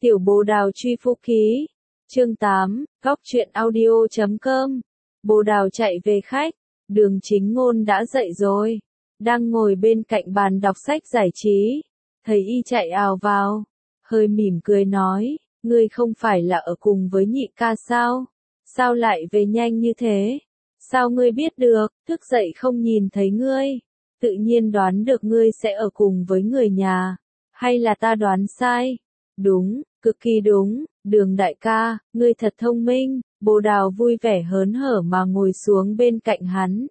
Tiểu Bồ Đào truy phú ký. Chương 8, Góc truyện audio.com. Bồ Đào chạy về khách, Đường Chính Ngôn đã dậy rồi, đang ngồi bên cạnh bàn đọc sách giải trí. Thấy y chạy ào vào, hơi mỉm cười nói, ngươi không phải là ở cùng với nhị ca sao? Sao lại về nhanh như thế? Sao ngươi biết được? Thức dậy không nhìn thấy ngươi, tự nhiên đoán được ngươi sẽ ở cùng với người nhà, hay là ta đoán sai? Đúng, cực kỳ đúng, Đường đại ca, ngươi thật thông minh. Bồ Đào vui vẻ hớn hở mà ngồi xuống bên cạnh hắn.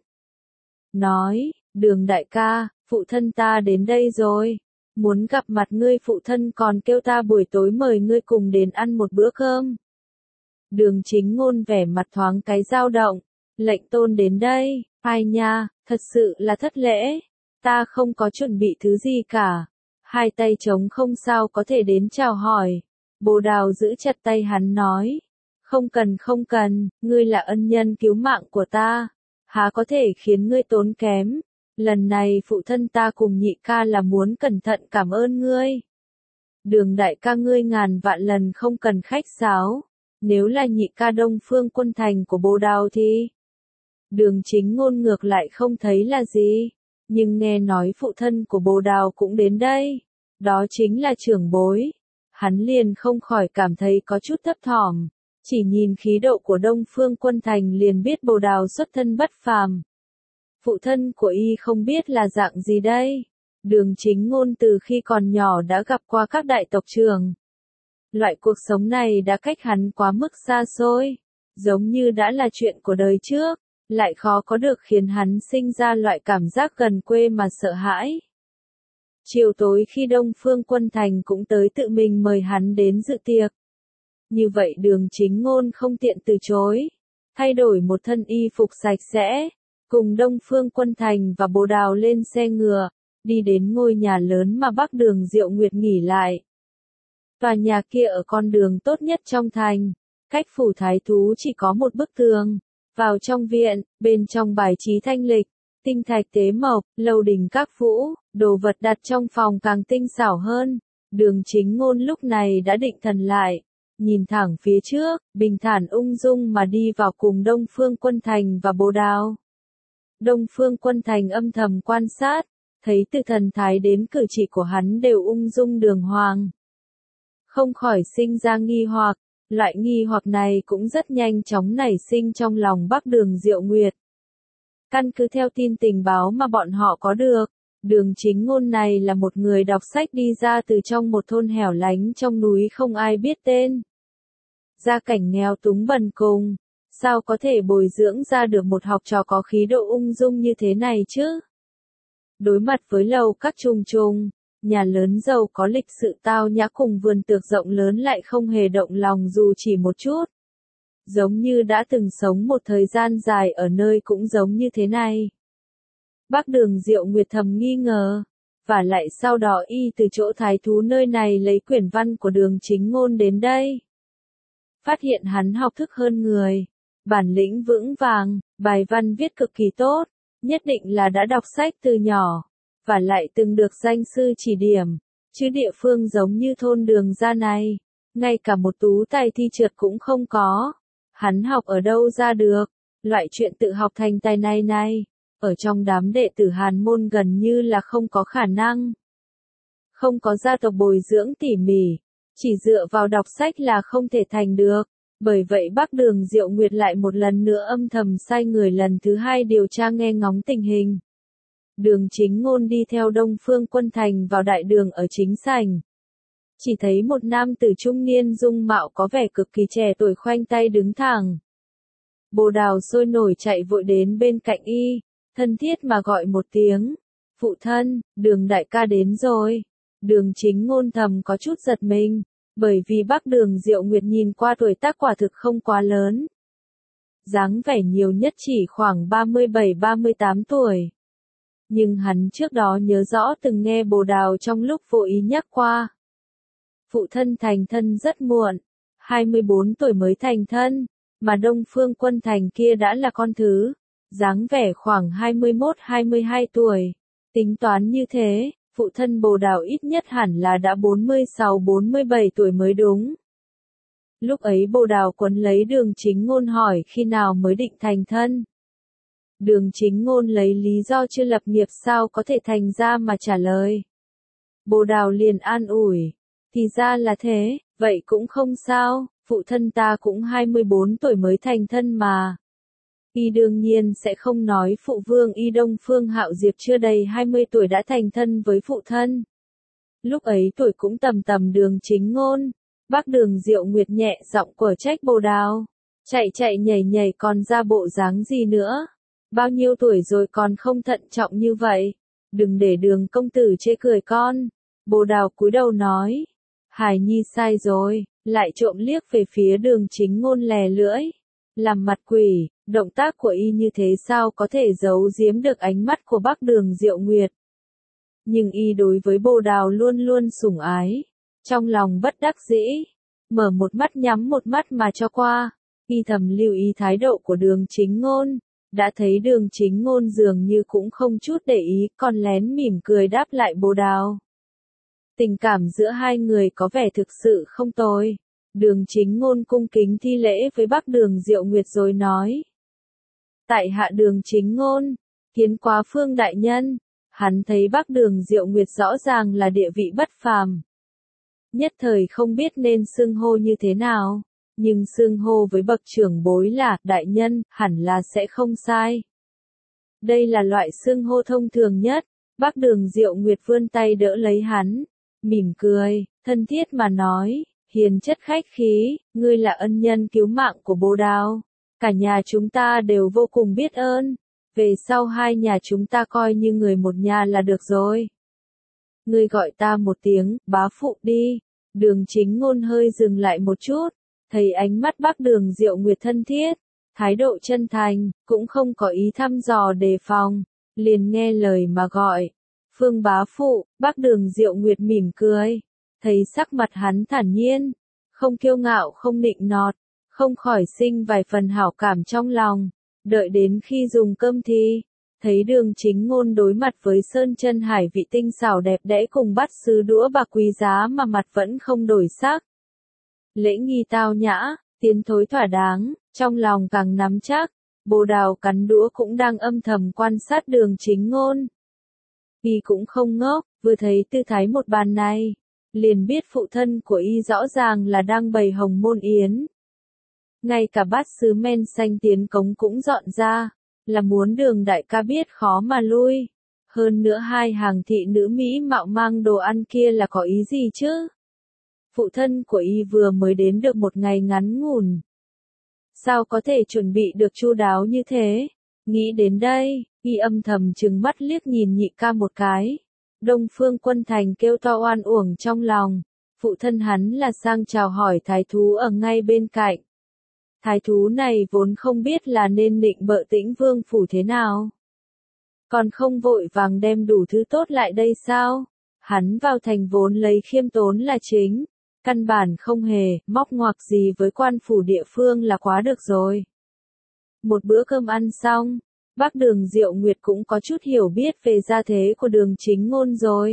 Nói, Đường đại ca, phụ thân ta đến đây rồi. Muốn gặp mặt ngươi, phụ thân còn kêu ta buổi tối mời ngươi cùng đến ăn một bữa cơm. Đường Chính Ngôn vẻ mặt thoáng cái dao động. Lệnh tôn đến đây, ai nha, thật sự là thất lễ. Ta không có chuẩn bị thứ gì cả. Hai tay trống không sao có thể đến chào hỏi. Bồ Đào giữ chặt tay hắn nói. Không cần, ngươi là ân nhân cứu mạng của ta. Há có thể khiến ngươi tốn kém. Lần này phụ thân ta cùng nhị ca là muốn cẩn thận cảm ơn ngươi. Đường đại ca, ngươi ngàn vạn lần không cần khách sáo. Nếu là nhị ca Đông Phương Quân Thành của Bồ Đào thì... Đường Chính Ngôn ngược lại không thấy là gì. Nhưng nghe nói phụ thân của Bồ Đào cũng đến đây. Đó chính là trưởng bối. Hắn liền không khỏi cảm thấy có chút thấp thỏm. Chỉ nhìn khí độ của Đông Phương Quân Thành liền biết Bồ Đào xuất thân bất phàm. Phụ thân của y không biết là dạng gì đây. Đường Chính Ngôn từ khi còn nhỏ đã gặp qua các đại tộc trưởng. Loại cuộc sống này đã cách hắn quá mức xa xôi. Giống như đã là chuyện của đời trước. Lại khó có được khiến hắn sinh ra loại cảm giác gần quê mà sợ hãi. Chiều tối khi Đông Phương Quân Thành cũng tới tự mình mời hắn đến dự tiệc. Như vậy Đường Chính Ngôn không tiện từ chối. Thay đổi một thân y phục sạch sẽ. Cùng Đông Phương Quân Thành và Bồ Đào lên xe ngựa. Đi đến ngôi nhà lớn mà Bắc Đường Diệu Nguyệt nghỉ lại. Tòa nhà kia ở con đường tốt nhất trong thành. Cách phủ thái thú chỉ có một bức tường. Vào trong viện, bên trong bài trí thanh lịch. Tinh thạch tế mộc, lầu đình các vũ, đồ vật đặt trong phòng càng tinh xảo hơn. Đường Chính Ngôn lúc này đã định thần lại. Nhìn thẳng phía trước, bình thản ung dung mà đi vào cùng Đông Phương Quân Thành và Bồ Đào. Đông Phương Quân Thành âm thầm quan sát, thấy từ thần thái đến cử chỉ của hắn đều ung dung đường hoàng. Không khỏi sinh ra nghi hoặc, loại nghi hoặc này cũng rất nhanh chóng nảy sinh trong lòng Bắc Đường Diệu Nguyệt. Căn cứ theo tin tình báo mà bọn họ có được, Đường Chính Ngôn này là một người đọc sách đi ra từ trong một thôn hẻo lánh trong núi không ai biết tên. Gia cảnh nghèo túng bần cùng, sao có thể bồi dưỡng ra được một học trò có khí độ ung dung như thế này chứ? Đối mặt với lầu các trùng trùng, nhà lớn giàu có lịch sự tao nhã cùng vườn tược rộng lớn lại không hề động lòng dù chỉ một chút. Giống như đã từng sống một thời gian dài ở nơi cũng giống như thế này. Bắc Đường Diệu Nguyệt thầm nghi ngờ, và lại sau đó y từ chỗ thái thú nơi này lấy quyển văn của Đường Chính Ngôn đến đây. Phát hiện hắn học thức hơn người, bản lĩnh vững vàng, bài văn viết cực kỳ tốt, nhất định là đã đọc sách từ nhỏ, và lại từng được danh sư chỉ điểm, chứ địa phương giống như thôn Đường gia này, ngay cả một tú tài thi trượt cũng không có. Hắn học ở đâu ra được, loại chuyện tự học thành tài này, ở trong đám đệ tử Hàn môn gần như là không có khả năng. Không có gia tộc bồi dưỡng tỉ mỉ, chỉ dựa vào đọc sách là không thể thành được, bởi vậy Bắc Đường Diệu Nguyệt lại một lần nữa âm thầm sai người lần thứ hai điều tra nghe ngóng tình hình. Đường Chính Ngôn đi theo Đông Phương Quân Thành vào đại đường ở chính sảnh. Chỉ thấy một nam tử trung niên dung mạo có vẻ cực kỳ trẻ tuổi khoanh tay đứng thẳng. Bồ Đào sôi nổi chạy vội đến bên cạnh y, thân thiết mà gọi một tiếng. Phụ thân, Đường đại ca đến rồi. Đường Chính Ngôn thầm có chút giật mình, bởi vì Bắc Đường Diệu Nguyệt nhìn qua tuổi tác quả thực không quá lớn. Dáng vẻ nhiều nhất chỉ khoảng 37-38 tuổi. Nhưng hắn trước đó nhớ rõ từng nghe Bồ Đào trong lúc vô ý nhắc qua. Phụ thân thành thân rất muộn, 24 tuổi mới thành thân, mà Đông Phương Quân Thành kia đã là con thứ, dáng vẻ khoảng 21-22 tuổi. Tính toán như thế, phụ thân Bồ Đào ít nhất hẳn là đã 46-47 tuổi mới đúng. Lúc ấy Bồ Đào quấn lấy Đường Chính Ngôn hỏi khi nào mới định thành thân. Đường Chính Ngôn lấy lý do chưa lập nghiệp sao có thể thành ra mà trả lời. Bồ Đào liền an ủi, thì ra là thế, vậy cũng không sao, phụ thân ta cũng 24 tuổi mới thành thân mà. Y đương nhiên sẽ không nói phụ vương Y Đông Phương Hạo Diệp chưa đầy 20 tuổi đã thành thân với phụ thân. Lúc ấy tuổi cũng tầm tầm Đường Chính Ngôn. Bác Đường Diệu Nguyệt nhẹ giọng quở trách Bồ Đào. Chạy chạy nhảy nhảy còn ra bộ dáng gì nữa. Bao nhiêu tuổi rồi còn không thận trọng như vậy. Đừng để Đường công tử chê cười con. Bồ Đào cúi đầu nói. Hải Nhi sai rồi, lại trộm liếc về phía Đường Chính Ngôn lè lưỡi. Làm mặt quỷ, động tác của y như thế sao có thể giấu giếm được ánh mắt của bác Đường Diệu Nguyệt. Nhưng y đối với Bồ Đào luôn luôn sủng ái. Trong lòng bất đắc dĩ, mở một mắt nhắm một mắt mà cho qua, y thầm lưu ý thái độ của Đường Chính Ngôn, đã thấy Đường Chính Ngôn dường như cũng không chút để ý, còn lén mỉm cười đáp lại Bồ Đào. Tình cảm giữa hai người có vẻ thực sự không tồi. Đường Chính Ngôn cung kính thi lễ với bác Đường Diệu Nguyệt rồi nói. Tại hạ Đường Chính Ngôn, kiến quá Phương đại nhân, hắn thấy bác Đường Diệu Nguyệt rõ ràng là địa vị bất phàm. Nhất thời không biết nên xưng hô như thế nào, nhưng xưng hô với bậc trưởng bối là đại nhân, hẳn là sẽ không sai. Đây là loại xưng hô thông thường nhất, bác Đường Diệu Nguyệt vươn tay đỡ lấy hắn, mỉm cười, thân thiết mà nói, hiền chất khách khí, ngươi là ân nhân cứu mạng của Bồ Đào, cả nhà chúng ta đều vô cùng biết ơn, về sau hai nhà chúng ta coi như người một nhà là được rồi. Ngươi gọi ta một tiếng, bá phụ đi. Đường Chính Ngôn hơi dừng lại một chút, thấy ánh mắt bác Đường Diệu Nguyệt thân thiết, thái độ chân thành, cũng không có ý thăm dò đề phòng, liền nghe lời mà gọi. Phương bá phụ, bác Đường Diệu Nguyệt mỉm cười, thấy sắc mặt hắn thản nhiên, không kiêu ngạo không nịnh nọt, không khỏi sinh vài phần hảo cảm trong lòng, đợi đến khi dùng cơm thì thấy Đường Chính Ngôn đối mặt với sơn chân hải vị tinh xảo đẹp đẽ cùng bát sứ đũa bạc quý giá mà mặt vẫn không đổi sắc. Lễ nghi tao nhã, tiến thối thỏa đáng, trong lòng càng nắm chắc, Bồ Đào cắn đũa cũng đang âm thầm quan sát Đường Chính Ngôn. Y cũng không ngốc, vừa thấy tư thái một bàn này, liền biết phụ thân của y rõ ràng là đang bày hồng môn yến. Ngay cả bát sứ men xanh tiến cống cũng dọn ra. Là muốn Đường đại ca biết khó mà lui. Hơn nữa hai hàng thị nữ Mỹ mạo mang đồ ăn kia là có ý gì chứ? Phụ thân của y vừa mới đến được một ngày ngắn ngủn. Sao có thể chuẩn bị được chu đáo như thế? Nghĩ đến đây, y âm thầm trừng mắt liếc nhìn nhị ca một cái. Đông Phương Quân Thành kêu to oan uổng trong lòng. Phụ thân hắn là sang chào hỏi thái thú ở ngay bên cạnh. Thái thú này vốn không biết là nên định bợ Tĩnh Vương phủ thế nào. Còn không vội vàng đem đủ thứ tốt lại đây sao? Hắn vào thành vốn lấy khiêm tốn là chính. Căn bản không hề, móc ngoặc gì với quan phủ địa phương là quá được rồi. Một bữa cơm ăn xong, bác Đường Diệu Nguyệt cũng có chút hiểu biết về gia thế của Đường Chính Ngôn rồi.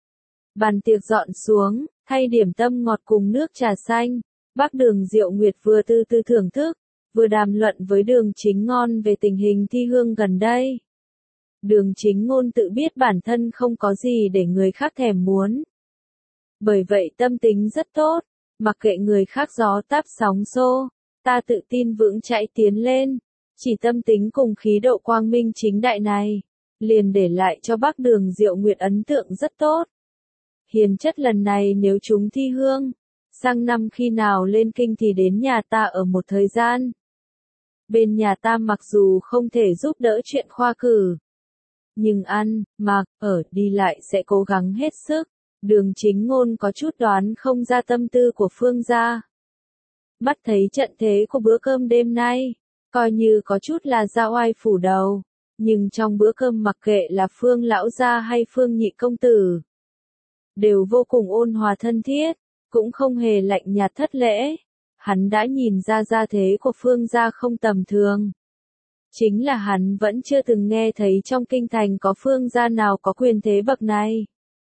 Bàn tiệc dọn xuống, thay điểm tâm ngọt cùng nước trà xanh. Bác Đường Diệu Nguyệt vừa từ từ thưởng thức, vừa đàm luận với Đường Chính Ngôn về tình hình thi hương gần đây. Đường Chính Ngôn tự biết bản thân không có gì để người khác thèm muốn. Bởi vậy tâm tính rất tốt, mặc kệ người khác gió táp sóng xô, ta tự tin vững chãi tiến lên, chỉ tâm tính cùng khí độ quang minh chính đại này, liền để lại cho bác Đường Diệu Nguyệt ấn tượng rất tốt. Hiền chất lần này nếu chúng thi hương, sang năm khi nào lên kinh thì đến nhà ta ở một thời gian. Bên nhà ta mặc dù không thể giúp đỡ chuyện khoa cử, nhưng ăn, mặc, ở, đi lại sẽ cố gắng hết sức. Đường Chính Ngôn có chút đoán không ra tâm tư của Phương gia. Mắt thấy trận thế của bữa cơm đêm nay, coi như có chút là ra oai phủ đầu, nhưng trong bữa cơm mặc kệ là Phương lão gia hay Phương nhị công tử, đều vô cùng ôn hòa thân thiết, cũng không hề lạnh nhạt thất lễ. Hắn đã nhìn ra gia thế của Phương gia không tầm thường. Chính là hắn vẫn chưa từng nghe thấy trong kinh thành có Phương gia nào có quyền thế bậc này.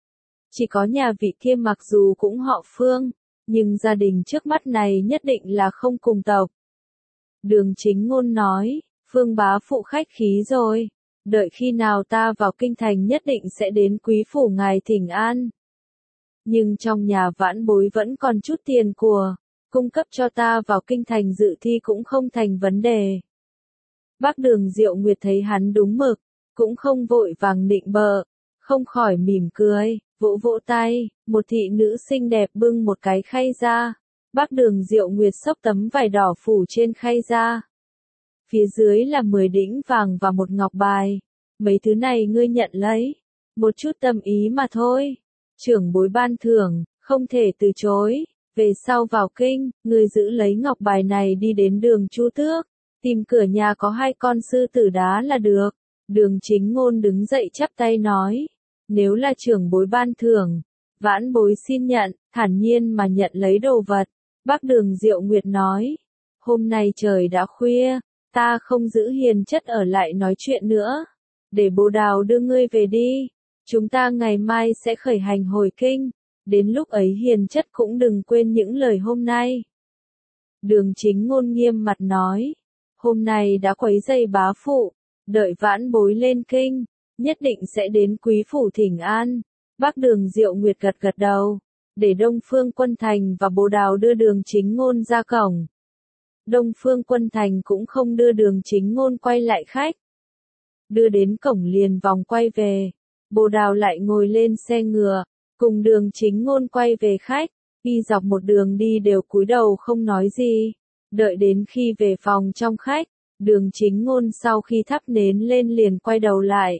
Chỉ có nhà vị kia mặc dù cũng họ Phương, nhưng gia đình trước mắt này nhất định là không cùng tộc. Đường Chính Ngôn nói, Phương bá phụ khách khí rồi, đợi khi nào ta vào kinh thành nhất định sẽ đến quý phủ ngài thỉnh an. Nhưng trong nhà vãn bối vẫn còn chút tiền của, cung cấp cho ta vào kinh thành dự thi cũng không thành vấn đề. Bác Đường Diệu Nguyệt thấy hắn đúng mực, cũng không vội vàng nịnh bợ, không khỏi mỉm cười, vỗ vỗ tay, một thị nữ xinh đẹp bưng một cái khay ra. Bác Đường Diệu Nguyệt xốc tấm vải đỏ phủ trên khay ra. Phía dưới là 10 đĩnh vàng và một ngọc bài. Mấy thứ này ngươi nhận lấy. Một chút tâm ý mà thôi. Trưởng bối ban thưởng, không thể từ chối. Về sau vào kinh, ngươi giữ lấy ngọc bài này đi đến đường Chu Tước. Tìm cửa nhà có 2 con sư tử đá là được. Đường Chính Ngôn đứng dậy chắp tay nói. Nếu là trưởng bối ban thưởng, vãn bối xin nhận, thản nhiên mà nhận lấy đồ vật. Bác Đường Diệu Nguyệt nói. Hôm nay trời đã khuya, ta không giữ Hiền Chất ở lại nói chuyện nữa. Để Bồ Đào đưa ngươi về đi. Chúng ta ngày mai sẽ khởi hành hồi kinh. Đến lúc ấy Hiền Chất cũng đừng quên những lời hôm nay. Đường Chính Ngôn nghiêm mặt nói. Hôm nay đã quấy rầy bá phụ. Đợi vãn bối lên kinh, nhất định sẽ đến quý phủ thỉnh an. Bác Đường Diệu Nguyệt gật gật đầu. Để Đông Phương Quân Thành và Bồ Đào đưa Đường Chính Ngôn ra cổng. Đông Phương Quân Thành cũng không đưa Đường Chính Ngôn quay lại khách. Đưa đến cổng liền vòng quay về. Bồ Đào lại ngồi lên xe ngựa, cùng Đường Chính Ngôn quay về khách. Đi dọc một đường đi đều cúi đầu không nói gì. Đợi đến khi về phòng trong khách, Đường Chính Ngôn sau khi thắp nến lên liền quay đầu lại.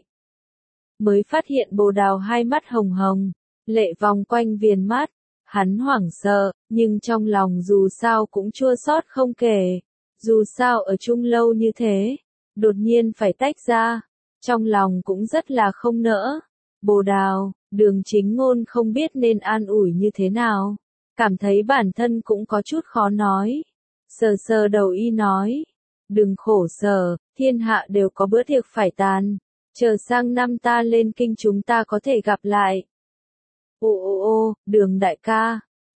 Mới phát hiện Bồ Đào hai mắt hồng hồng, lệ vòng quanh viền mắt. Hắn hoảng sợ, nhưng trong lòng dù sao cũng chua xót không kể. Dù sao ở chung lâu như thế, đột nhiên phải tách ra, trong lòng cũng rất là không nỡ. Bồ Đào, Đường Chính Ngôn không biết nên an ủi như thế nào, cảm thấy bản thân cũng có chút khó nói. Sờ sờ đầu y nói, đừng khổ sở, thiên hạ đều có bữa tiệc phải tàn, chờ sang năm ta lên kinh chúng ta có thể gặp lại. Ô, Đường đại ca,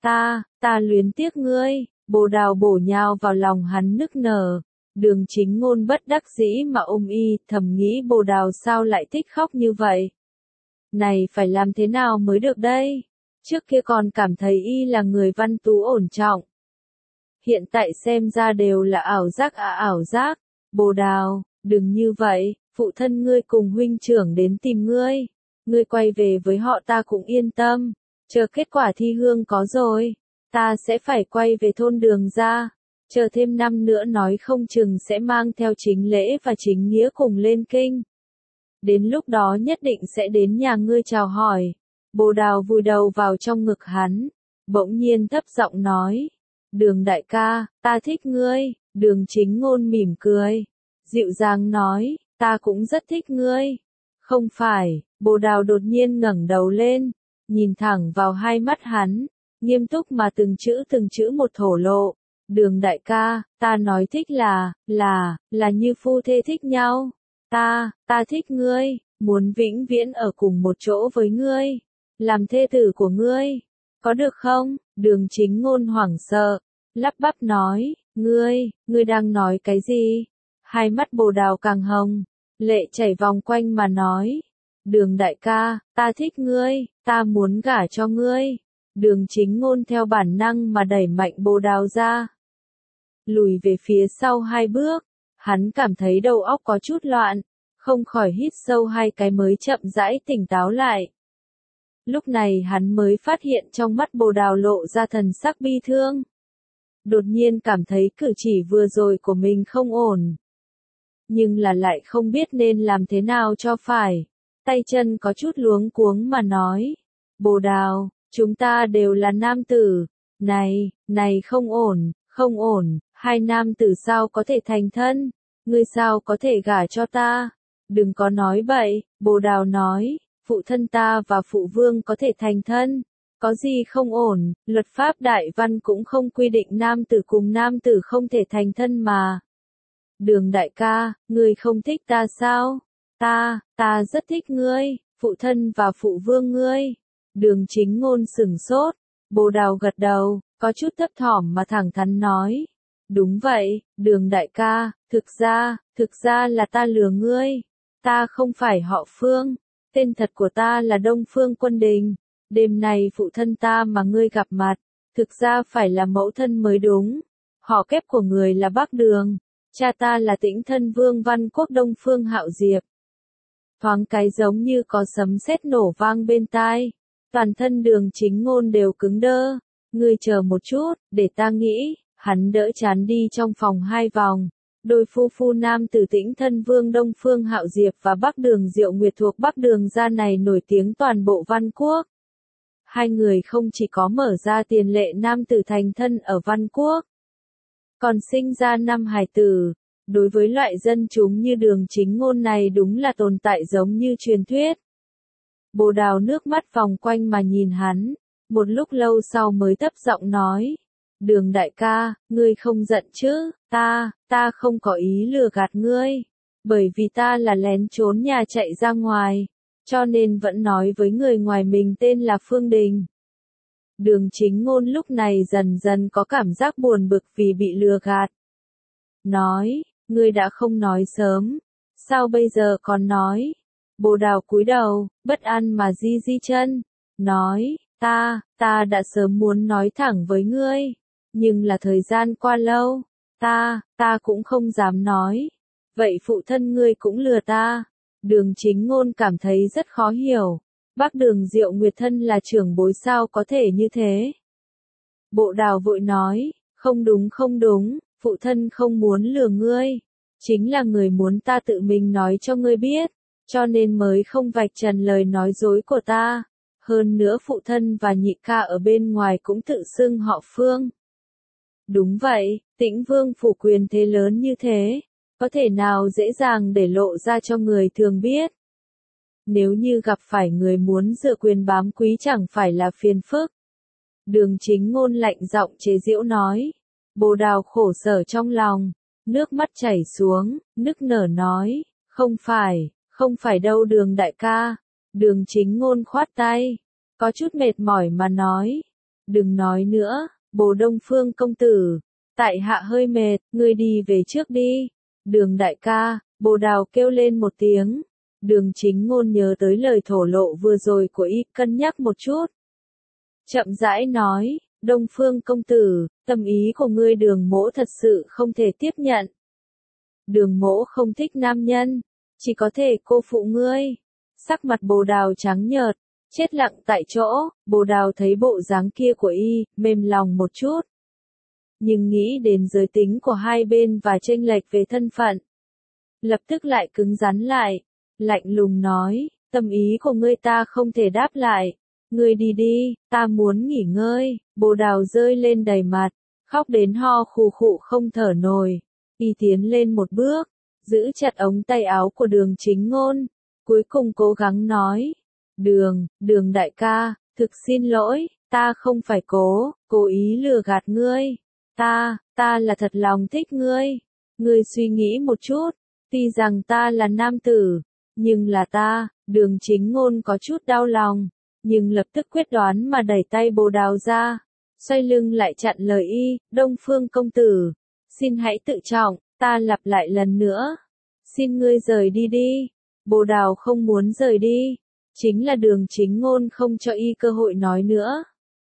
ta luyến tiếc ngươi. Bồ Đào bổ nhào vào lòng hắn nức nở. Đường Chính Ngôn bất đắc dĩ mà ôm y, thầm nghĩ Bồ Đào sao lại thích khóc như vậy. Này phải làm thế nào mới được đây? Trước kia còn cảm thấy y là người văn tú ổn trọng. Hiện tại xem ra đều là ảo giác ảo giác. Bồ Đào, đừng như vậy, phụ thân ngươi cùng huynh trưởng đến tìm ngươi. Ngươi quay về với họ ta cũng yên tâm. Chờ kết quả thi hương có rồi, ta sẽ phải quay về thôn Đường ra. Chờ thêm năm nữa nói không chừng sẽ mang theo chính lễ và chính nghĩa cùng lên kinh. Đến lúc đó nhất định sẽ đến nhà ngươi chào hỏi. Bồ Đào vùi đầu vào trong ngực hắn, bỗng nhiên thấp giọng nói. Đường đại ca, ta thích ngươi. Đường Chính Ngôn mỉm cười, dịu dàng nói, ta cũng rất thích ngươi. Không phải, Bồ Đào đột nhiên ngẩng đầu lên, nhìn thẳng vào hai mắt hắn, nghiêm túc mà từng chữ một thổ lộ. Đường đại ca, ta nói thích là như phu thê thích nhau. Ta thích ngươi, muốn vĩnh viễn ở cùng một chỗ với ngươi, làm thê tử của ngươi. Có được không? Đường Chính Ngôn hoảng sợ, lắp bắp nói, ngươi đang nói cái gì? Hai mắt Bồ Đào càng hồng, lệ chảy vòng quanh mà nói. Đường đại ca, ta thích ngươi, ta muốn gả cho ngươi. Đường Chính Ngôn theo bản năng mà đẩy mạnh Bồ Đào ra. Lùi về phía sau 2 bước, hắn cảm thấy đầu óc có chút loạn, không khỏi hít sâu 2 cái mới chậm rãi tỉnh táo lại. Lúc này hắn mới phát hiện trong mắt Bồ Đào lộ ra thần sắc bi thương. Đột nhiên cảm thấy cử chỉ vừa rồi của mình không ổn. Nhưng là lại không biết nên làm thế nào cho phải. Tay chân có chút luống cuống mà nói. Bồ Đào, chúng ta đều là nam tử. Này không ổn, 2 nam tử sao có thể thành thân? Ngươi sao có thể gả cho ta? Đừng có nói bậy, Bồ Đào nói, phụ thân ta và phụ vương có thể thành thân. Có gì không ổn, luật pháp đại văn cũng không quy định nam tử cùng nam tử không thể thành thân mà. Đường đại ca, ngươi không thích ta sao? Ta rất thích ngươi, phụ thân và phụ vương ngươi. Đường Chính Ngôn sửng sốt, Bồ Đào gật đầu, có chút thấp thỏm mà thẳng thắn nói. Đúng vậy, Đường đại ca, thực ra là ta lừa ngươi. Ta không phải họ Phương, tên thật của ta là Đông Phương Quân Đình. Đêm nay phụ thân ta mà ngươi gặp mặt, thực ra phải là mẫu thân mới đúng. Họ kép của người là Bắc Đường, cha ta là Tĩnh Thân Vương Văn Quốc Đông Phương Hạo Diệp. Thoáng cái giống như có sấm sét nổ vang bên tai, toàn thân Đường Chính Ngôn đều cứng đơ. Ngươi chờ một chút, để ta nghĩ. Hắn đỡ chán đi trong phòng 2 vòng. Đôi phu nam tử Tĩnh Thân Vương Đông Phương Hạo Diệp và Bắc Đường Diệu Nguyệt thuộc Bắc Đường gia này nổi tiếng toàn bộ Văn Quốc. Hai người không chỉ có mở ra tiền lệ nam tử thành thân ở Văn Quốc, còn sinh ra 5 hài tử. Đối với loại dân chúng như Đường Chính Ngôn này đúng là tồn tại giống như truyền thuyết. Bồ Đào nước mắt vòng quanh mà nhìn hắn, một lúc lâu sau mới thấp giọng nói. Đường đại ca, ngươi không giận chứ, ta không có ý lừa gạt ngươi. Bởi vì ta là lén trốn nhà chạy ra ngoài, cho nên vẫn nói với người ngoài mình tên là Phương Đình. Đường Chính Ngôn lúc này dần dần có cảm giác buồn bực vì bị lừa gạt. Nói, ngươi đã không nói sớm, sao bây giờ còn nói? Bồ Đào cúi đầu, bất an mà di chân, nói, ta đã sớm muốn nói thẳng với ngươi, nhưng là thời gian qua lâu, ta cũng không dám nói. Vậy phụ thân ngươi cũng lừa ta. Đường Chính Ngôn cảm thấy rất khó hiểu. Bắc Đường Diệu Nguyệt thân là trưởng bối sao có thể như thế? Bộ Đào vội nói, không đúng, phụ thân không muốn lừa ngươi. Chính là người muốn ta tự mình nói cho ngươi biết, cho nên mới không vạch trần lời nói dối của ta. Hơn nữa phụ thân và nhị ca ở bên ngoài cũng tự xưng họ Phương. Đúng vậy, Tĩnh Vương phủ quyền thế lớn như thế, có thể nào dễ dàng để lộ ra cho người thường biết. Nếu như gặp phải người muốn dựa quyền bám quý chẳng phải là phiền phức. Đường Chính Ngôn lạnh giọng chế giễu nói. Bồ Đào khổ sở trong lòng, nước mắt chảy xuống, nức nở nói, không phải đâu Đường đại ca. Đường Chính Ngôn khoát tay, có chút mệt mỏi mà nói, đừng nói nữa, Bồ Đông Phương công tử, tại hạ hơi mệt, ngươi đi về trước đi. Đường đại ca, Bồ Đào kêu lên một tiếng. Đường Chính Ngôn nhớ tới lời thổ lộ vừa rồi của y, cân nhắc một chút. Chậm rãi nói, Đông Phương công tử, tâm ý của ngươi Đường mỗ thật sự không thể tiếp nhận. Đường mỗ không thích nam nhân, chỉ có thể cô phụ ngươi. Sắc mặt Bồ Đào trắng nhợt, chết lặng tại chỗ. Bồ Đào thấy bộ dáng kia của y, mềm lòng một chút. Nhưng nghĩ đến giới tính của hai bên và chênh lệch về thân phận, lập tức lại cứng rắn lại, lạnh lùng nói, tâm ý của ngươi ta không thể đáp lại. Ngươi đi đi, ta muốn nghỉ ngơi. Bồ Đào rơi lên đầy mặt, khóc đến ho khù khụ không thở nổi. Y tiến lên một bước, giữ chặt ống tay áo của Đường Chính Ngôn, cuối cùng cố gắng nói, Đường đại ca, thực xin lỗi, ta không phải cố ý lừa gạt ngươi. Ta là thật lòng thích ngươi. Ngươi suy nghĩ một chút, tuy rằng ta là nam tử, nhưng là ta. Đường Chính Ngôn có chút đau lòng, nhưng lập tức quyết đoán mà đẩy tay Bồ Đào ra, xoay lưng lại chặn lời y. Đông Phương công tử, xin hãy tự trọng, ta lặp lại lần nữa, xin ngươi rời đi đi. Bồ Đào không muốn rời đi, chính là Đường Chính Ngôn không cho y cơ hội nói nữa.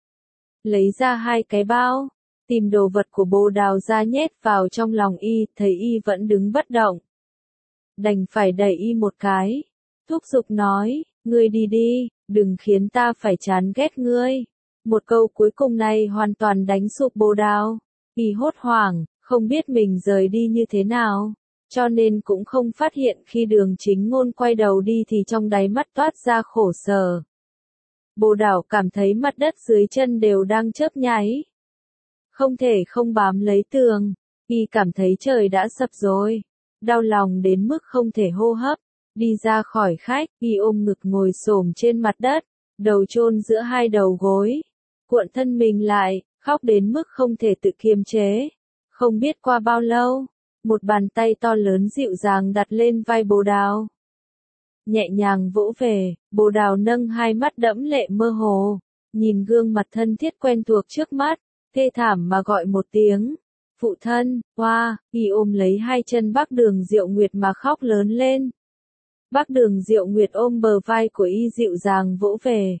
Lấy ra 2 cái bao, tìm đồ vật của Bồ Đào ra nhét vào trong lòng y, thấy y vẫn đứng bất động, đành phải đẩy y một cái, thúc giục nói, ngươi đi đi, đừng khiến ta phải chán ghét ngươi. Một câu cuối cùng này hoàn toàn đánh sụp Bồ Đào. Y hốt hoảng, không biết mình rời đi như thế nào, cho nên cũng không phát hiện khi Đường Chính Ngôn quay đầu đi thì trong đáy mắt toát ra khổ sở. Bồ Đào cảm thấy mặt đất dưới chân đều đang chớp nháy, không thể không bám lấy tường. Y cảm thấy trời đã sập rồi, đau lòng đến mức không thể hô hấp. Đi ra khỏi khách, y ôm ngực ngồi xổm trên mặt đất, đầu chôn giữa 2 đầu gối, cuộn thân mình lại, khóc đến mức không thể tự kiềm chế. Không biết qua bao lâu, một bàn tay to lớn dịu dàng đặt lên vai Bồ Đào. nhẹ nhàng vỗ về, Bồ Đào nâng hai mắt đẫm lệ mơ hồ, nhìn gương mặt thân thiết quen thuộc trước mắt, thê thảm mà gọi một tiếng. Phụ thân, hoa, y ôm lấy hai chân Bác Đường Diệu Nguyệt mà khóc lớn lên. Bác Đường Diệu Nguyệt ôm bờ vai của y dịu dàng vỗ về.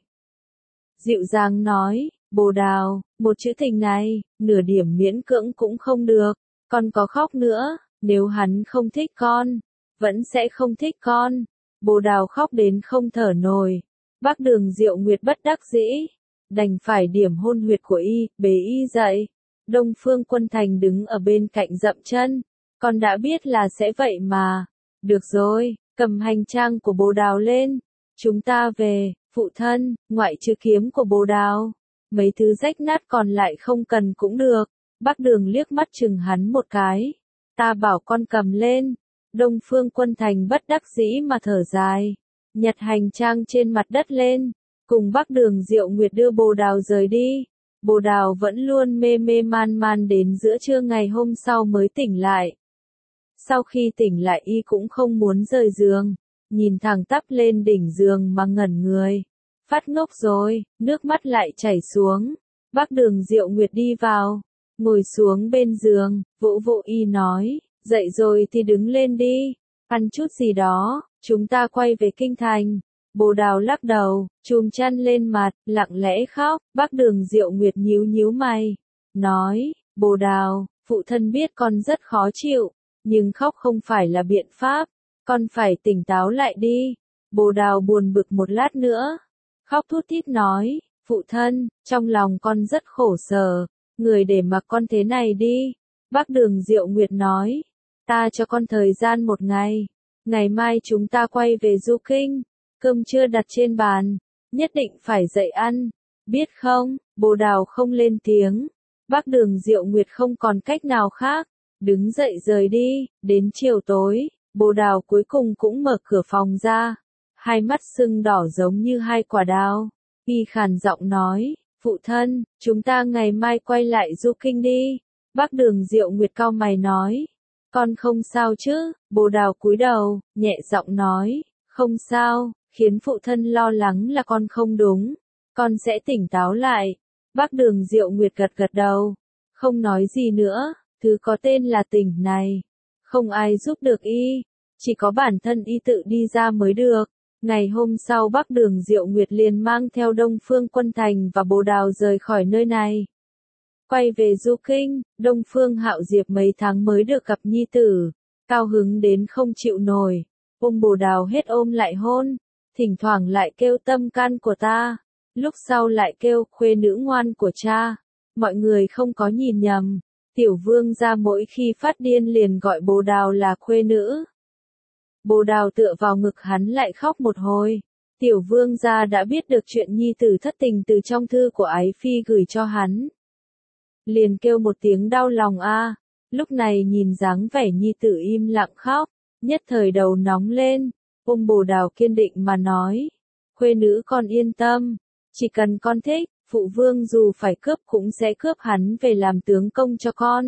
Dịu dàng nói, Bồ Đào, một chữ tình này, nửa điểm miễn cưỡng cũng không được, con có khóc nữa, nếu hắn không thích con, vẫn sẽ không thích con. Bồ Đào khóc đến không thở nổi. Bác Đường Diệu Nguyệt bất đắc dĩ, đành phải điểm hôn huyệt của y, bế y dậy. Đông Phương Quân Thành đứng ở bên cạnh dậm chân, con đã biết là sẽ vậy mà. Được rồi, cầm hành trang của Bồ Đào lên, chúng ta về. Phụ thân, ngoại trừ kiếm của Bồ Đào, mấy thứ rách nát còn lại không cần cũng được. Bác Đường liếc mắt chừng hắn một cái. Ta bảo con cầm lên. Đông Phương Quân Thành bất đắc dĩ mà thở dài, nhặt hành trang trên mặt đất lên, cùng Bác Đường Diệu Nguyệt đưa Bồ Đào rời đi. Bồ Đào vẫn luôn mê mê man man đến giữa trưa ngày hôm sau mới tỉnh lại. Sau khi tỉnh lại y cũng không muốn rời giường, nhìn thẳng tắp lên đỉnh giường mà ngẩn người. Phát ngốc rồi, nước mắt lại chảy xuống. Bác Đường Diệu Nguyệt đi vào, ngồi xuống bên giường, vỗ vỗ y nói, dậy rồi thì đứng lên đi, ăn chút gì đó, chúng ta quay về kinh thành. Bồ Đào lắc đầu, chùm chăn lên mặt, lặng lẽ khóc. Bác Đường Diệu Nguyệt nhíu nhíu mày, nói, Bồ Đào, phụ thân biết con rất khó chịu, nhưng khóc không phải là biện pháp, con phải tỉnh táo lại đi. Bồ Đào buồn bực một lát nữa, khóc thút thít nói, phụ thân, trong lòng con rất khổ sở, người để mặc con thế này đi. Bác Đường Diệu Nguyệt nói, ta cho con thời gian một ngày, ngày mai chúng ta quay về Du Kinh, cơm trưa đặt trên bàn, nhất định phải dậy ăn, biết không? Bồ Đào không lên tiếng. Bác Đường Diệu Nguyệt không còn cách nào khác, đứng dậy rời đi. Đến chiều tối, Bồ Đào cuối cùng cũng mở cửa phòng ra, hai mắt sưng đỏ giống như hai quả đào. Y khàn giọng nói, phụ thân, chúng ta ngày mai quay lại Du Kinh đi. Bác Đường Diệu Nguyệt cau mày nói, con không sao chứ? Bồ Đào cúi đầu, nhẹ giọng nói, không sao, khiến phụ thân lo lắng là con không đúng, con sẽ tỉnh táo lại. Bác Đường Diệu Nguyệt gật gật đầu, không nói gì nữa. Thứ có tên là tỉnh này, không ai giúp được y, chỉ có bản thân y tự đi ra mới được. Ngày hôm sau Bác Đường Diệu Nguyệt liền mang theo Đông Phương Quân Thành và Bồ Đào rời khỏi nơi này. Quay về Du Kinh, Đông Phương Hạo Diệp mấy tháng mới được gặp nhi tử, cao hứng đến không chịu nổi, ôm Bồ Đào hết ôm lại hôn, thỉnh thoảng lại kêu tâm can của ta, lúc sau lại kêu khuê nữ ngoan của cha. Mọi người không có nhìn nhầm, Tiểu Vương gia mỗi khi phát điên liền gọi Bồ Đào là khuê nữ. Bồ Đào tựa vào ngực hắn lại khóc một hồi. Tiểu Vương gia đã biết được chuyện nhi tử thất tình từ trong thư của Ái Phi gửi cho hắn, liền kêu một tiếng đau lòng a. Lúc này nhìn dáng vẻ nhi tử im lặng khóc, nhất thời đầu nóng lên, ôm Bồ Đào kiên định mà nói, khuê nữ con yên tâm, chỉ cần con thích, phụ vương dù phải cướp cũng sẽ cướp hắn về làm tướng công cho con.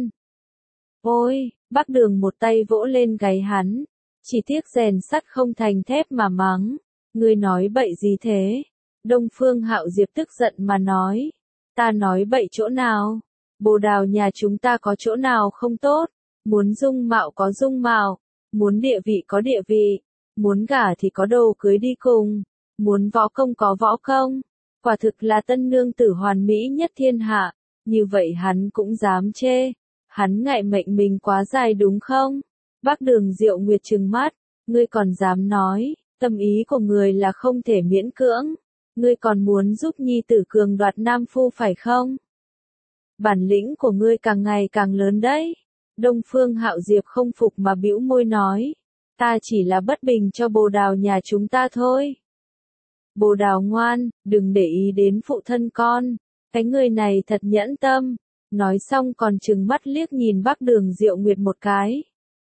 Ôi, Bác Đường một tay vỗ lên gáy hắn, chỉ tiếc rèn sắt không thành thép mà mắng, ngươi nói bậy gì thế? Đông Phương Hạo Diệp tức giận mà nói, ta nói bậy chỗ nào? Bồ Đào nhà chúng ta có chỗ nào không tốt? Muốn dung mạo có dung mạo, muốn địa vị có địa vị, muốn gả thì có đồ cưới đi cùng, muốn võ công có võ công. Quả thực là tân nương tử hoàn mỹ nhất thiên hạ, như vậy hắn cũng dám chê, hắn ngại mệnh mình quá dài đúng không? Bác Đường Diệu Nguyệt trừng mắt, ngươi còn dám nói, tâm ý của người là không thể miễn cưỡng, ngươi còn muốn giúp nhi tử cường đoạt nam phu phải không? Bản lĩnh của ngươi càng ngày càng lớn đấy. Đông Phương Hạo Diệp không phục mà bĩu môi nói, ta chỉ là bất bình cho Bồ Đào nhà chúng ta thôi. Bồ Đào ngoan, đừng để ý đến phụ thân con, cái người này thật nhẫn tâm. Nói xong còn trừng mắt liếc nhìn Bác Đường Diệu Nguyệt một cái.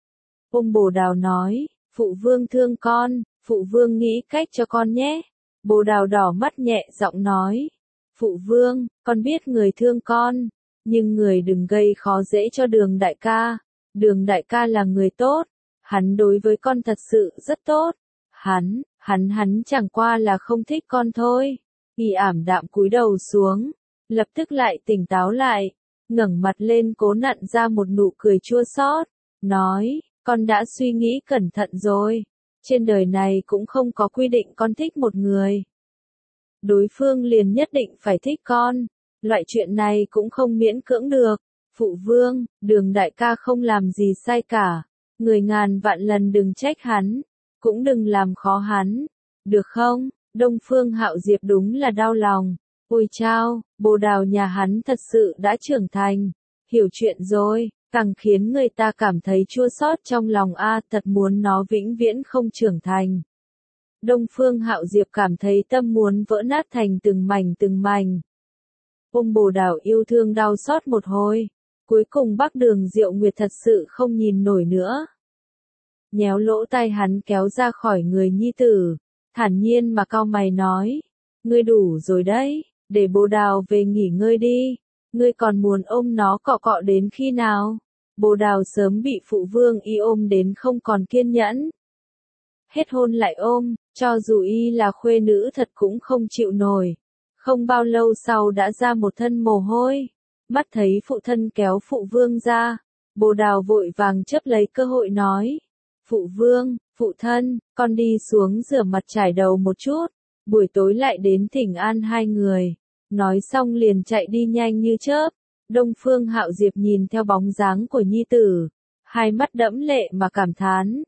Ôm Bồ Đào nói, phụ vương thương con, phụ vương nghĩ cách cho con nhé. Bồ Đào đỏ mắt nhẹ giọng nói, phụ vương, con biết người thương con, nhưng người đừng gây khó dễ cho Đường đại ca. Đường đại ca là người tốt, hắn đối với con thật sự rất tốt, Hắn chẳng qua là không thích con thôi. Y ảm đạm cúi đầu xuống, lập tức lại tỉnh táo lại, ngẩng mặt lên cố nặn ra một nụ cười chua xót, nói, con đã suy nghĩ cẩn thận rồi. Trên đời này cũng không có quy định con thích một người. Đối phương liền nhất định phải thích con. Loại chuyện này cũng không miễn cưỡng được. Phụ vương, Đường đại ca không làm gì sai cả. Người ngàn vạn lần đừng trách hắn. Cũng đừng làm khó hắn. Được không? Đông Phương Hạo Diệp đúng là đau lòng. Ôi chao, Bồ Đào nhà hắn thật sự đã trưởng thành. Hiểu chuyện rồi, càng khiến người ta cảm thấy chua xót trong lòng thật muốn nó vĩnh viễn không trưởng thành. Đông Phương Hạo Diệp cảm thấy tâm muốn vỡ nát thành từng mảnh. Ôm Bồ Đào yêu thương đau xót một hồi. Cuối cùng Bắc Đường Diệu Nguyệt thật sự không nhìn nổi nữa. Nhéo lỗ tai hắn kéo ra khỏi người nhi tử. Thản nhiên mà cau mày nói. Ngươi đủ rồi đấy, để Bồ Đào về nghỉ ngơi đi. Ngươi còn muốn ôm nó cọ cọ đến khi nào? Bồ Đào sớm bị phụ vương y ôm đến không còn kiên nhẫn. Hết hôn lại ôm, cho dù y là khuê nữ thật cũng không chịu nổi. Không bao lâu sau đã ra một thân mồ hôi. Mắt thấy phụ thân kéo phụ vương ra. Bồ Đào vội vàng chấp lấy cơ hội nói. Phụ vương, phụ thân, con đi xuống rửa mặt trải đầu một chút. Buổi tối lại đến thỉnh an hai người. Nói xong liền chạy đi nhanh như chớp. Đông Phương Hạo Diệp nhìn theo bóng dáng của nhi tử. Hai mắt đẫm lệ mà cảm thán.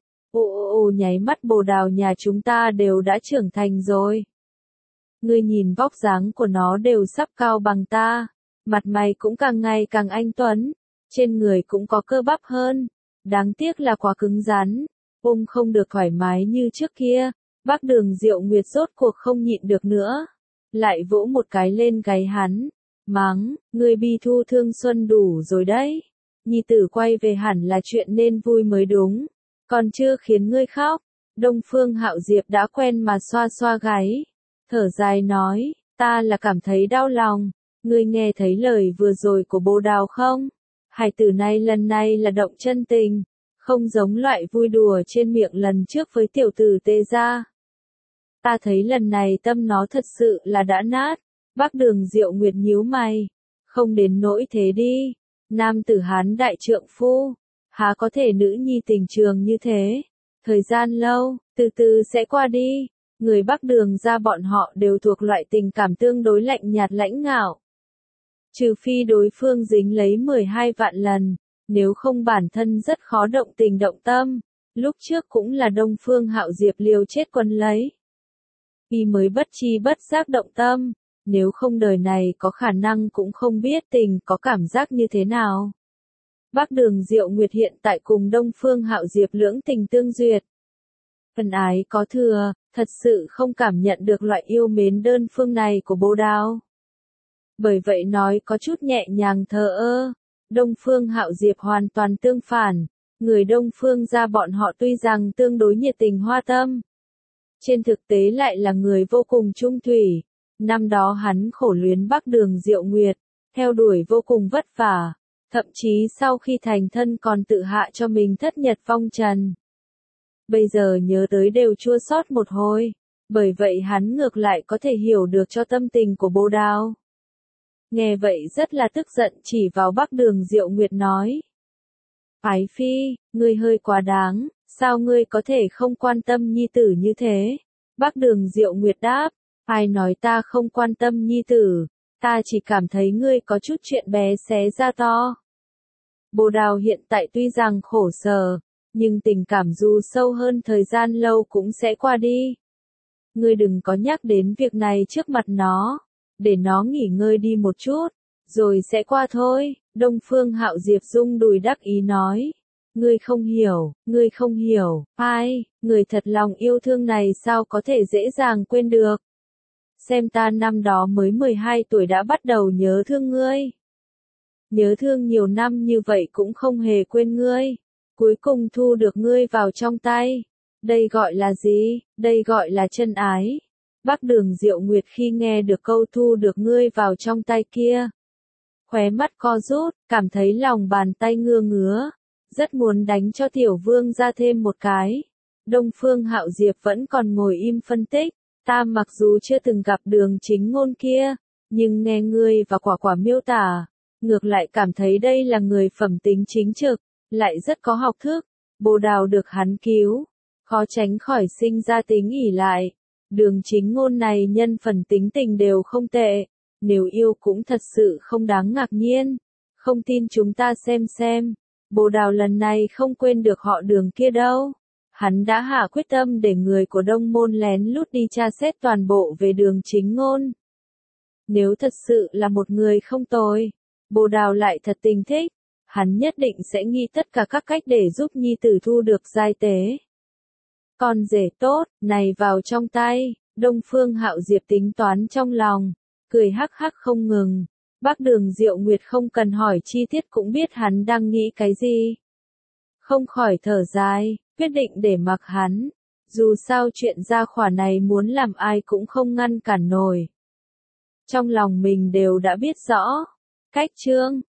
Nháy mắt Bồ Đào nhà chúng ta đều đã trưởng thành rồi. Ngươi nhìn vóc dáng của nó đều sắp cao bằng ta. Mặt mày cũng càng ngày càng anh tuấn. Trên người cũng có cơ bắp hơn. Đáng tiếc là quá cứng rắn. Ôm không được thoải mái như trước kia. Bắc Đường Diệu Nguyệt rốt cuộc không nhịn được nữa. Lại vỗ một cái lên gáy hắn. Mắng, ngươi bi thu thương xuân đủ rồi đấy. Nhi tử quay về hẳn là chuyện nên vui mới đúng. Còn chưa khiến ngươi khóc. Đông Phương Hạo Diệp đã quen mà xoa xoa gáy. Thở dài nói, ta là cảm thấy đau lòng. Ngươi nghe thấy lời vừa rồi của Bồ Đào không? Hải tử này lần này là động chân tình. Không giống loại vui đùa trên miệng lần trước với tiểu tử Tề gia. Ta thấy lần này tâm nó thật sự là đã nát. Bắc Đường Diệu Nguyệt nhíu mày. Không đến nỗi thế đi. Nam tử Hán đại trượng phu. Há có thể nữ nhi tình trường như thế. Thời gian lâu, từ từ sẽ qua đi. Người Bắc Đường gia bọn họ đều thuộc loại tình cảm tương đối lạnh nhạt lãnh ngạo. Trừ phi đối phương dính lấy 12 vạn lần. Nếu không bản thân rất khó động tình động tâm. Lúc trước cũng là Đông Phương Hạo Diệp liều chết quấn lấy. Y mới bất chi bất giác động tâm. Nếu không đời này có khả năng cũng không biết tình có cảm giác như thế nào. Bắc Đường Diệu Nguyệt hiện tại cùng Đông Phương Hạo Diệp lưỡng tình tương duyệt. Ân ái có thừa, thật sự không cảm nhận được loại yêu mến đơn phương này của Bồ Đào. Bởi vậy nói có chút nhẹ nhàng thờ ơ. Đông Phương Hạo Diệp hoàn toàn tương phản. Người Đông Phương gia bọn họ tuy rằng tương đối nhiệt tình hoa tâm. Trên thực tế lại là người vô cùng trung thủy. Năm đó hắn khổ luyến Bắc Đường Diệu Nguyệt, theo đuổi vô cùng vất vả. Thậm chí sau khi thành thân còn tự hạ cho mình thất nhật phong trần. Bây giờ nhớ tới đều chua xót một hồi. Bởi vậy hắn ngược lại có thể hiểu được cho tâm tình của Bồ Đào. Nghe vậy rất là tức giận chỉ vào Bắc Đường Diệu Nguyệt nói. Ái phi, ngươi hơi quá đáng, sao ngươi có thể không quan tâm nhi tử như thế? Bắc Đường Diệu Nguyệt đáp, ai nói ta không quan tâm nhi tử, ta chỉ cảm thấy ngươi có chút chuyện bé xé ra to. Bồ Đào hiện tại tuy rằng khổ sở, nhưng tình cảm dù sâu hơn thời gian lâu cũng sẽ qua đi. Ngươi đừng có nhắc đến việc này trước mặt nó, để nó nghỉ ngơi đi một chút, rồi sẽ qua thôi. Đông Phương Hạo Diệp rung đùi đắc ý nói. Ngươi không hiểu, ai, người thật lòng yêu thương này sao có thể dễ dàng quên được. Xem ta năm đó mới 12 tuổi đã bắt đầu nhớ thương ngươi. Nhớ thương nhiều năm như vậy cũng không hề quên ngươi. Cuối cùng thu được ngươi vào trong tay. Đây gọi là gì? Đây gọi là chân ái. Bắc Đường Diệu Nguyệt khi nghe được câu thu được ngươi vào trong tay kia. Khóe mắt co rút, cảm thấy lòng bàn tay ngứa ngứa. Rất muốn đánh cho tiểu vương ra thêm một cái. Đông Phương Hạo Diệp vẫn còn ngồi im phân tích, ta mặc dù chưa từng gặp Đường Chính Ngôn kia, nhưng nghe ngươi và Quả Quả miêu tả, ngược lại cảm thấy đây là người phẩm tính chính trực, lại rất có học thức. Bồ Đào được hắn cứu, khó tránh khỏi sinh ra tính ỷ lại. Đường Chính Ngôn này nhân phần tính tình đều không tệ, nếu yêu cũng thật sự không đáng ngạc nhiên. Không tin chúng ta xem, Bồ Đào lần này không quên được họ Đường kia đâu. Hắn đã hạ quyết tâm để người của Đông Môn lén lút đi tra xét toàn bộ về Đường Chính Ngôn. Nếu thật sự là một người không tồi, Bồ Đào lại thật tình thích, hắn nhất định sẽ nghĩ tất cả các cách để giúp nhi tử thu được giai tế. Con rể tốt, này vào trong tay, Đông Phương Hạo Diệp tính toán trong lòng, cười hắc hắc không ngừng. Bác Đường Diệu Nguyệt không cần hỏi chi tiết cũng biết hắn đang nghĩ cái gì. Không khỏi thở dài, quyết định để mặc hắn. Dù sao chuyện gia khỏa này muốn làm ai cũng không ngăn cản nổi. Trong lòng mình đều đã biết rõ. Cách chương